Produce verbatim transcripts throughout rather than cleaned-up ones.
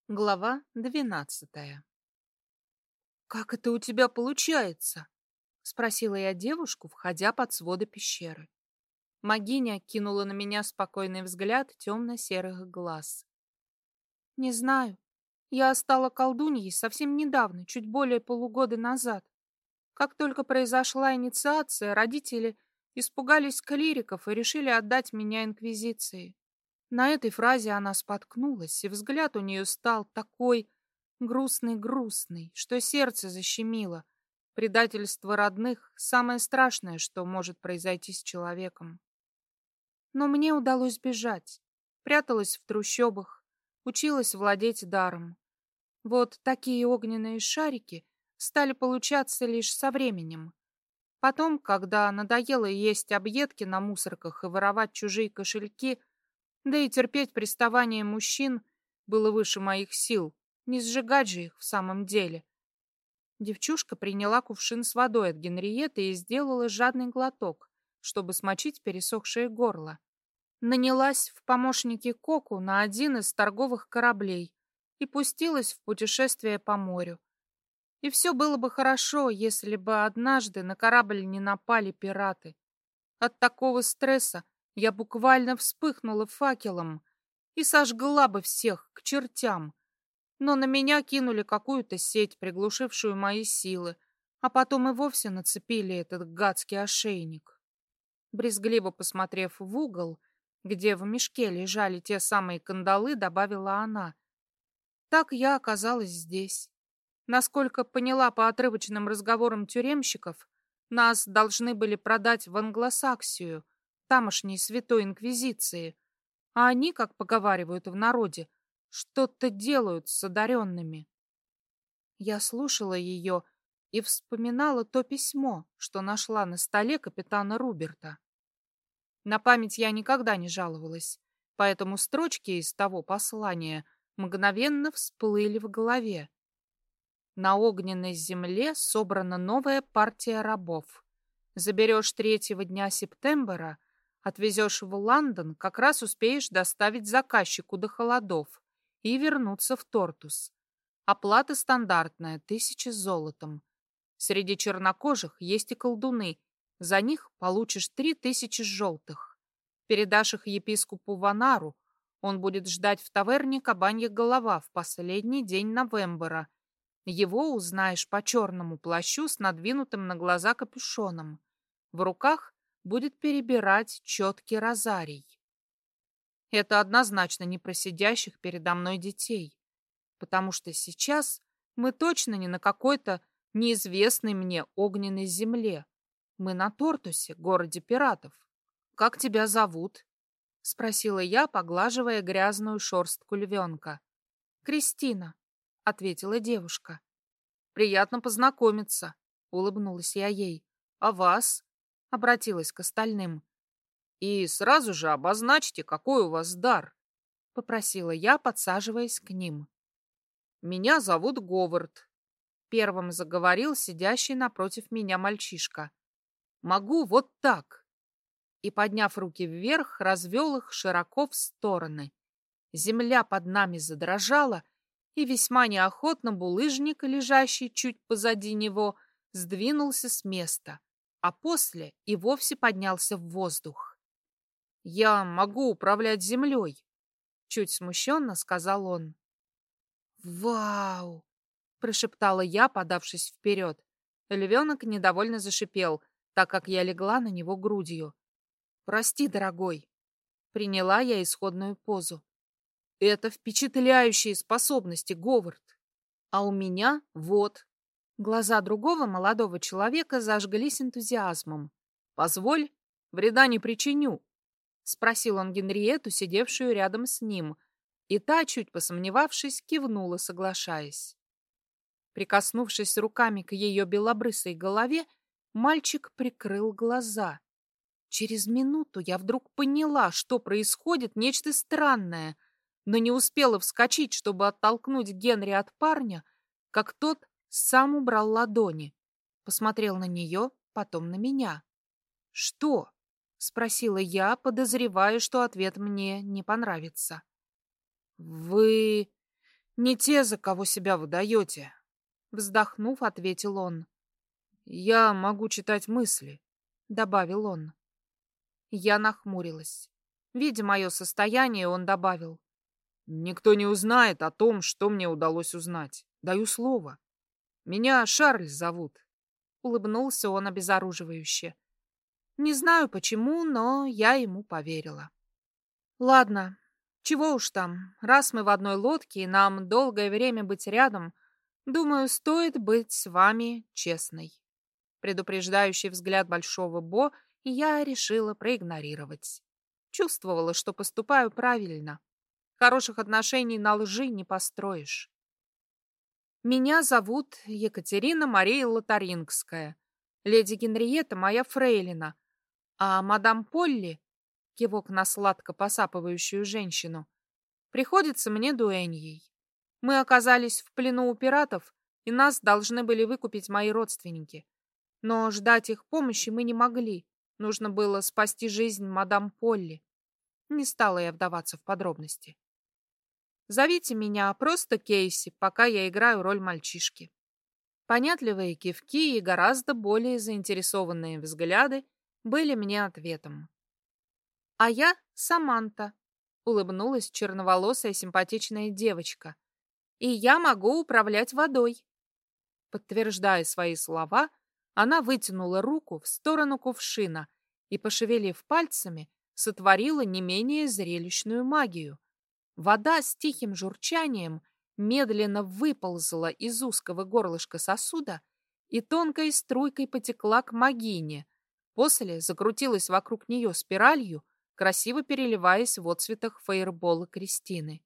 Глава двенадцатая. «Как это у тебя получается?» — спросила я девушку, входя под своды пещеры. Магиня кинула на меня спокойный взгляд темно-серых глаз. «Не знаю. Я стала колдуньей совсем недавно, чуть более полугода назад. Как только произошла инициация, родители испугались клириков и решили отдать меня инквизиции. На этой фразе она споткнулась, и взгляд у нее стал такой грустный-грустный, что сердце защемило. Предательство родных — самое страшное, что может произойти с человеком. Но мне удалось бежать. Пряталась в трущобах, училась владеть даром. Вот такие огненные шарики стали получаться лишь со временем. Потом, когда надоело есть объедки на мусорках и воровать чужие кошельки, да и терпеть приставание мужчин было выше моих сил, не сжигать же их в самом деле. Девчушка приняла кувшин с водой от Генриетты и сделала жадный глоток, чтобы смочить пересохшее горло. Нанялась в помощники Коку на один из торговых кораблей и пустилась в путешествие по морю. И все было бы хорошо, если бы однажды на корабль не напали пираты. От такого стресса я буквально вспыхнула факелом и сожгла бы всех к чертям. Но на меня кинули какую-то сеть, приглушившую мои силы, а потом и вовсе нацепили этот гадский ошейник. Брезгливо посмотрев в угол, где в мешке лежали те самые кандалы, добавила она. Так я оказалась здесь. Насколько поняла по отрывочным разговорам тюремщиков, нас должны были продать в Англосаксию, тамошней святой инквизиции, а они, как поговаривают в народе, что-то делают с одаренными. Я слушала ее и вспоминала то письмо, что нашла на столе капитана Руберта. На память я никогда не жаловалась, поэтому строчки из того послания мгновенно всплыли в голове. На огненной земле собрана новая партия рабов. Заберешь третьего дня септембра, отвезешь в Лондон, как раз успеешь доставить заказчику до холодов и вернуться в Тортус. Оплата стандартная, тысяча золотом. Среди чернокожих есть и колдуны. За них получишь три тысячи желтых. Передашь их епископу Ванару. Он будет ждать в таверне «Кабанья голова» в последний день новембра. Его узнаешь по черному плащу с надвинутым на глаза капюшоном. В руках будет перебирать четкий розарий. Это однозначно не про сидящих передо мной детей, потому что сейчас мы точно не на какой-то неизвестной мне огненной земле. Мы на Тортусе, городе пиратов. «Как тебя зовут?» — спросила я, поглаживая грязную шерстку львенка. «Кристина», — ответила девушка. «Приятно познакомиться», — улыбнулась я ей. «А вас?» — обратилась к остальным. «И сразу же обозначьте, какой у вас дар», — попросила я, подсаживаясь к ним. «Меня зовут Говард», — первым заговорил сидящий напротив меня мальчишка. «Могу вот так». И, подняв руки вверх, развел их широко в стороны. Земля под нами задрожала, и весьма неохотно булыжник, лежащий чуть позади него, сдвинулся с места, а после и вовсе поднялся в воздух. «Я могу управлять землей», — чуть смущенно сказал он. «Вау!» — прошептала я, подавшись вперед. Львенок недовольно зашипел, так как я легла на него грудью. «Прости, дорогой», — приняла я исходную позу. «Это впечатляющие способности, Говард. А у меня вот». Глаза другого молодого человека зажглись энтузиазмом. «Позволь, вреда не причиню», — спросил он Генриетту, сидевшую рядом с ним, и та, чуть посомневавшись, кивнула, соглашаясь. Прикоснувшись руками к ее белобрысой голове, мальчик прикрыл глаза. Через минуту я вдруг поняла, что происходит нечто странное, но не успела вскочить, чтобы оттолкнуть Генри от парня, как тот сам убрал ладони, посмотрел на нее, потом на меня. «Что?» — спросила я, подозревая, что ответ мне не понравится. «Вы Не те, за кого себя выдаете. Вздохнув, ответил он. Я могу читать мысли, добавил он. Я нахмурилась. Видя мое состояние, он добавил. Никто не узнает о том, что мне удалось узнать. Даю слово. Меня Шарль зовут. Улыбнулся он обезоруживающе. Не знаю почему, но я ему поверила. Ладно, чего уж там, раз мы в одной лодке и нам долгое время быть рядом, думаю, стоит быть с вами честной. Предупреждающий взгляд Большого Бо я решила проигнорировать. Чувствовала, что поступаю правильно. Хороших отношений на лжи не построишь. Меня зовут Екатерина Мария Лотарингская. Леди Генриетта моя фрейлина, а мадам Полли, кивок на сладко посапывающую женщину, приходится мне дуэньей. Мы оказались в плену у пиратов, и нас должны были выкупить мои родственники. Но ждать их помощи мы не могли. Нужно было спасти жизнь мадам Полли. Не стала я вдаваться в подробности. Зовите меня просто Кейси, пока я играю роль мальчишки. Понятливые кивки и гораздо более заинтересованные взгляды были мне ответом. А я Саманта, улыбнулась черноволосая симпатичная девочка. И я могу управлять водой. Подтверждая свои слова, она вытянула руку в сторону кувшина и, пошевелив пальцами, сотворила не менее зрелищную магию. Вода с тихим журчанием медленно выползла из узкого горлышка сосуда и тонкой струйкой потекла к Магине. После закрутилась вокруг нее спиралью, красиво переливаясь в отцветах фейербола Кристины.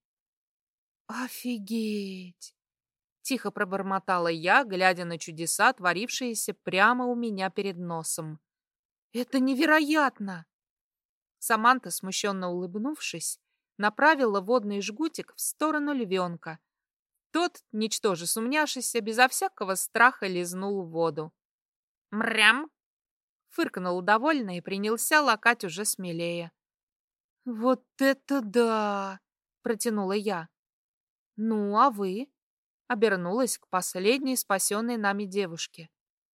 «Офигеть!» — тихо пробормотала я, глядя на чудеса, творившиеся прямо у меня перед носом. «Это невероятно!» Саманта, смущенно улыбнувшись, направила водный жгутик в сторону львенка. Тот, ничтоже сумняшися, безо всякого страха лизнул воду. «Мрям!» — фыркнул довольно и принялся лакать уже смелее. «Вот это да!» — протянула я. «Ну, а вы?» — обернулась к последней спасенной нами девушке.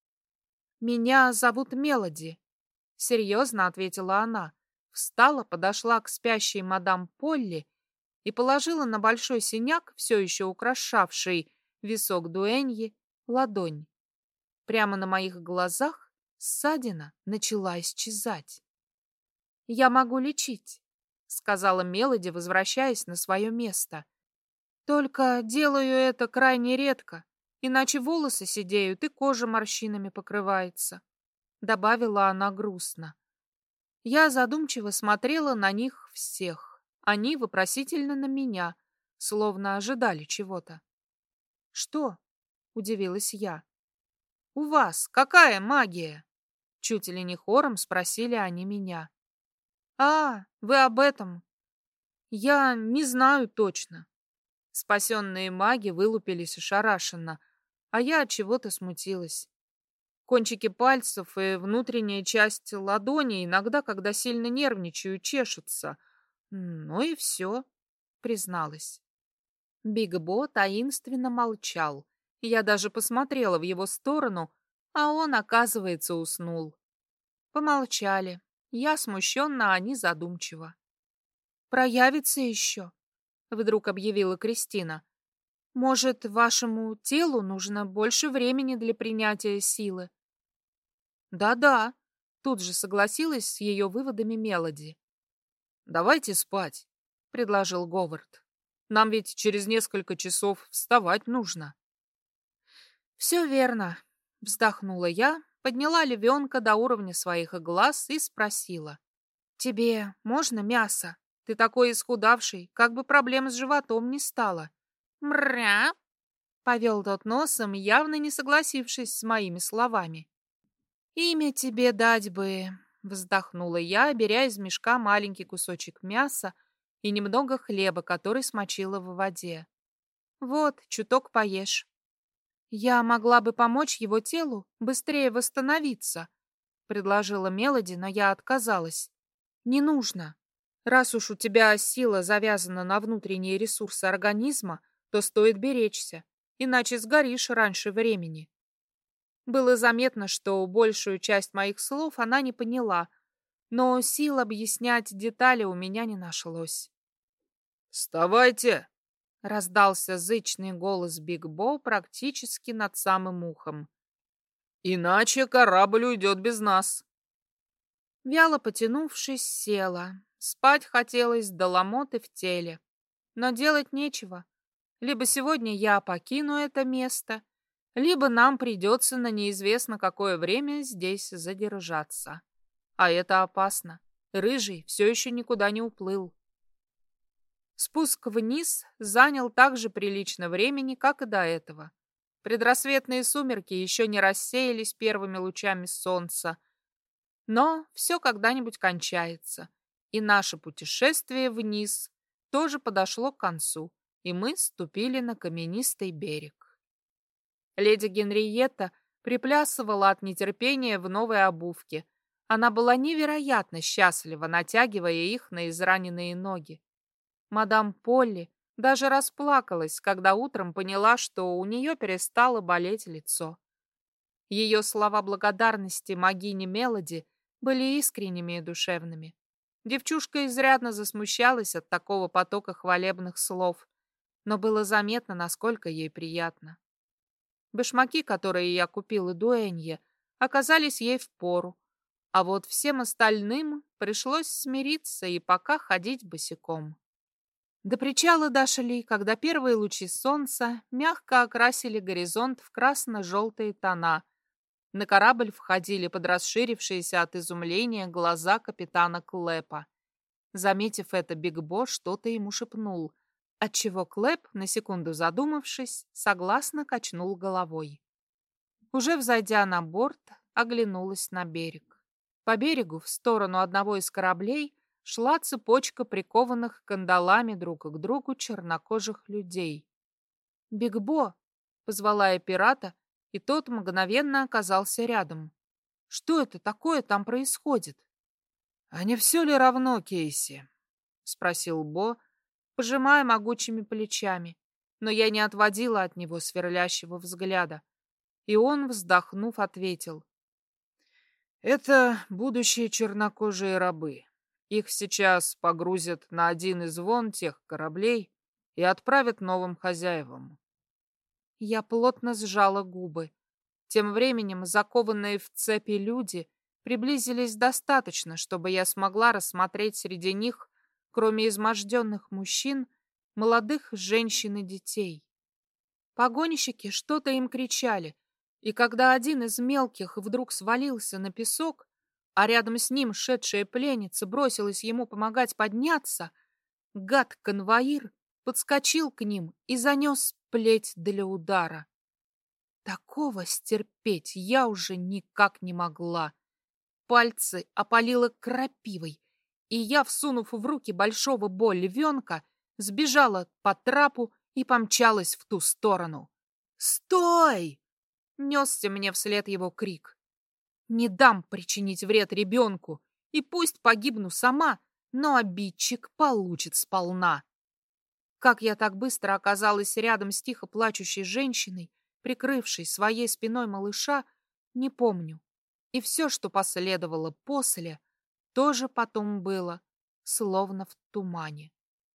«Меня зовут Мелоди», — серьезно ответила она. Встала, подошла к спящей мадам Полли и положила на большой синяк, все еще украшавший висок дуэньи, ладонь. Прямо на моих глазах ссадина начала исчезать. «Я могу лечить», — сказала Мелоди, возвращаясь на свое место. «Только делаю это крайне редко, иначе волосы седеют и кожа морщинами покрывается», — добавила она грустно. Я задумчиво смотрела на них всех. Они вопросительно на меня, словно ожидали чего-то. «Что?» — удивилась я. «У вас какая магия?» Чуть ли не хором спросили они меня. «А, вы об этом?» «Я не знаю точно». Спасенные маги вылупились ошарашенно, а я от чего-то смутилась. Кончики пальцев и внутренняя часть ладони иногда, когда сильно нервничаю, чешутся. Ну и все, призналась. Биг Бо таинственно молчал. Я даже посмотрела в его сторону, а он, оказывается, уснул. Помолчали. Я смущенно, а они задумчиво. «Проявится еще», — вдруг объявила Кристина. «Может, вашему телу нужно больше времени для принятия силы?» «Да-да», — тут же согласилась с ее выводами Мелоди. «Давайте спать», — предложил Говард. «Нам ведь через несколько часов вставать нужно». «Все верно», — вздохнула я, подняла львенка до уровня своих глаз и спросила. «Тебе можно мясо? Ты такой исхудавший, как бы проблем с животом не стало». «Мря!» — повел тот носом, явно не согласившись с моими словами. «Имя тебе дать бы», — вздохнула я, беря из мешка маленький кусочек мяса и немного хлеба, который смочила в воде. «Вот, чуток поешь». «Я могла бы помочь его телу быстрее восстановиться», — предложила Мелоди, но я отказалась. «Не нужно. Раз уж у тебя сила завязана на внутренние ресурсы организма, то стоит беречься, иначе сгоришь раньше времени. Было заметно, что большую часть моих слов она не поняла, но сил объяснять детали у меня не нашлось. «Вставайте!» — раздался зычный голос Биг Бо практически над самым ухом. «Иначе корабль уйдет без нас». Вяло потянувшись, села. Спать хотелось до ломоты в теле. Но делать нечего. Либо сегодня я покину это место, либо нам придется на неизвестно какое время здесь задержаться. А это опасно. Рыжий все еще никуда не уплыл. Спуск вниз занял так же прилично времени, как и до этого. Предрассветные сумерки еще не рассеялись первыми лучами солнца. Но все когда-нибудь кончается, и наше путешествие вниз тоже подошло к концу, и мы ступили на каменистый берег. Леди Генриетта приплясывала от нетерпения в новой обувке. Она была невероятно счастлива, натягивая их на израненные ноги. Мадам Полли даже расплакалась, когда утром поняла, что у нее перестало болеть лицо. Ее слова благодарности Магине Мелоди были искренними и душевными. Девчушка изрядно засмущалась от такого потока хвалебных слов, но было заметно, насколько ей приятно. Башмаки, которые я купила дуэнье, оказались ей впору, а вот всем остальным пришлось смириться и пока ходить босиком. До причала дошли, когда первые лучи солнца мягко окрасили горизонт в красно-желтые тона. На корабль входили под расширившиеся от изумления глаза капитана Клэпа. Заметив это, Биг Бо что-то ему шепнул, отчего Клэп, на секунду задумавшись, согласно качнул головой. Уже взойдя на борт, оглянулась на берег. По берегу, в сторону одного из кораблей, шла цепочка прикованных кандалами друг к другу чернокожих людей. «Биг Бо!» — позвала я пирата, и тот мгновенно оказался рядом. «Что это такое там происходит?» «А не все ли равно, Кейси?» — спросил Бо, пожимая могучими плечами, но я не отводила от него сверлящего взгляда. И он, вздохнув, ответил. «Это будущие чернокожие рабы. Их сейчас погрузят на один из вон тех кораблей и отправят новым хозяевам». Я плотно сжала губы. Тем временем закованные в цепи люди приблизились достаточно, чтобы я смогла рассмотреть среди них, кроме изможденных мужчин, молодых женщин и детей. Погонщики что-то им кричали, и когда один из мелких вдруг свалился на песок, а рядом с ним шедшая пленница бросилась ему помогать подняться, гад-конвоир подскочил к ним и занес плеть для удара. Такого стерпеть я уже никак не могла. Пальцы опалило крапивой, и я, всунув в руки большого Бо львенка, сбежала по трапу и помчалась в ту сторону. «Стой!» — несся мне вслед его крик. «Не дам причинить вред ребенку, и пусть погибну сама, но обидчик получит сполна». Как я так быстро оказалась рядом с тихо плачущей женщиной, прикрывшей своей спиной малыша, не помню. И все, что последовало после, тоже потом было, словно в тумане.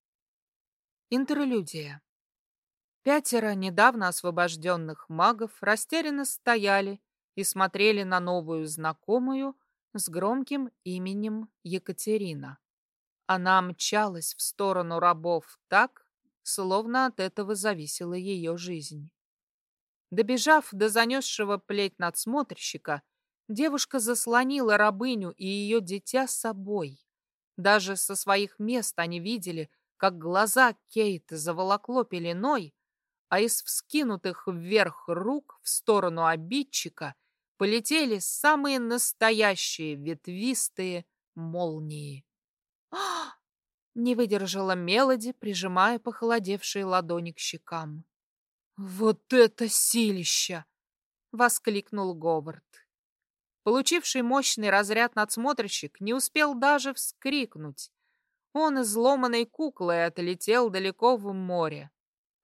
Интерлюдия. Пятеро недавно освобожденных магов растерянно стояли и смотрели на новую знакомую с громким именем Екатерина. Она мчалась в сторону рабов так, словно от этого зависела ее жизнь. Добежав до занесшего плеть надсмотрщика, девушка заслонила рабыню и ее дитя с собой. Даже со своих мест они видели, как глаза Кейта заволокло пеленой, а из вскинутых вверх рук в сторону обидчика полетели самые настоящие ветвистые молнии. «Ах!» — не выдержала Мелоди, прижимая похолодевшие ладони к щекам. «Вот это силища!» — воскликнул Говард. Получивший мощный разряд надсмотрщик не успел даже вскрикнуть. Он изломанной куклой отлетел далеко в море.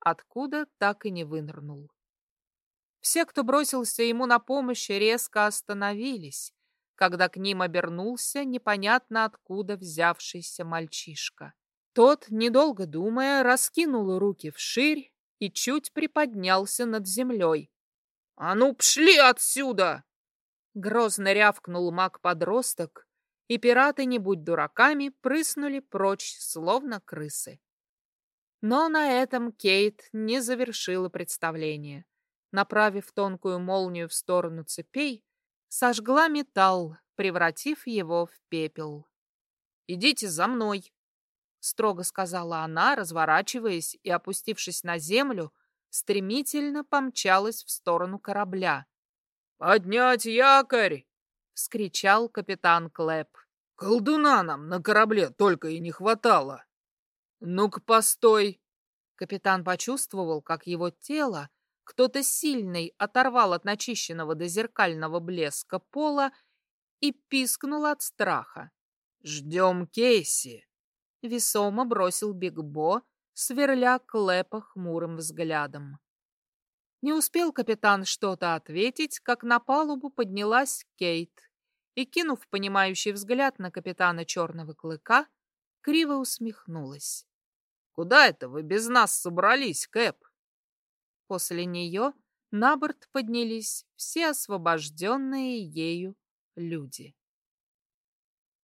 откуда так и не вынырнул. Все, кто бросился ему на помощь, резко остановились, когда к ним обернулся непонятно откуда взявшийся мальчишка. Тот, недолго думая, раскинул руки вширь и чуть приподнялся над землей. «А ну, пшли отсюда!» Грозно рявкнул маг-подросток, и пираты, не будь дураками, прыснули прочь, словно крысы. Но на этом Кейт не завершила представление. Направив тонкую молнию в сторону цепей, сожгла металл, превратив его в пепел. «Идите за мной!» — строго сказала она, разворачиваясь и, опустившись на землю, стремительно помчалась в сторону корабля. «Поднять якорь!» — вскричал капитан Клэп. «Колдуна нам на корабле только и не хватало!» «Ну-ка, постой!» Капитан почувствовал, как его тело кто-то сильный оторвал от начищенного до зеркального блеска пола и пискнул от страха. «Ждем Кейси!» — весомо бросил Биг Бо, сверля Клэпа хмурым взглядом. Не успел капитан что-то ответить, как на палубу поднялась Кейт и, кинув понимающий взгляд на капитана Черного Клыка, криво усмехнулась. «Куда это вы без нас собрались, Кэп?» После нее на борт поднялись все освобожденные ею люди.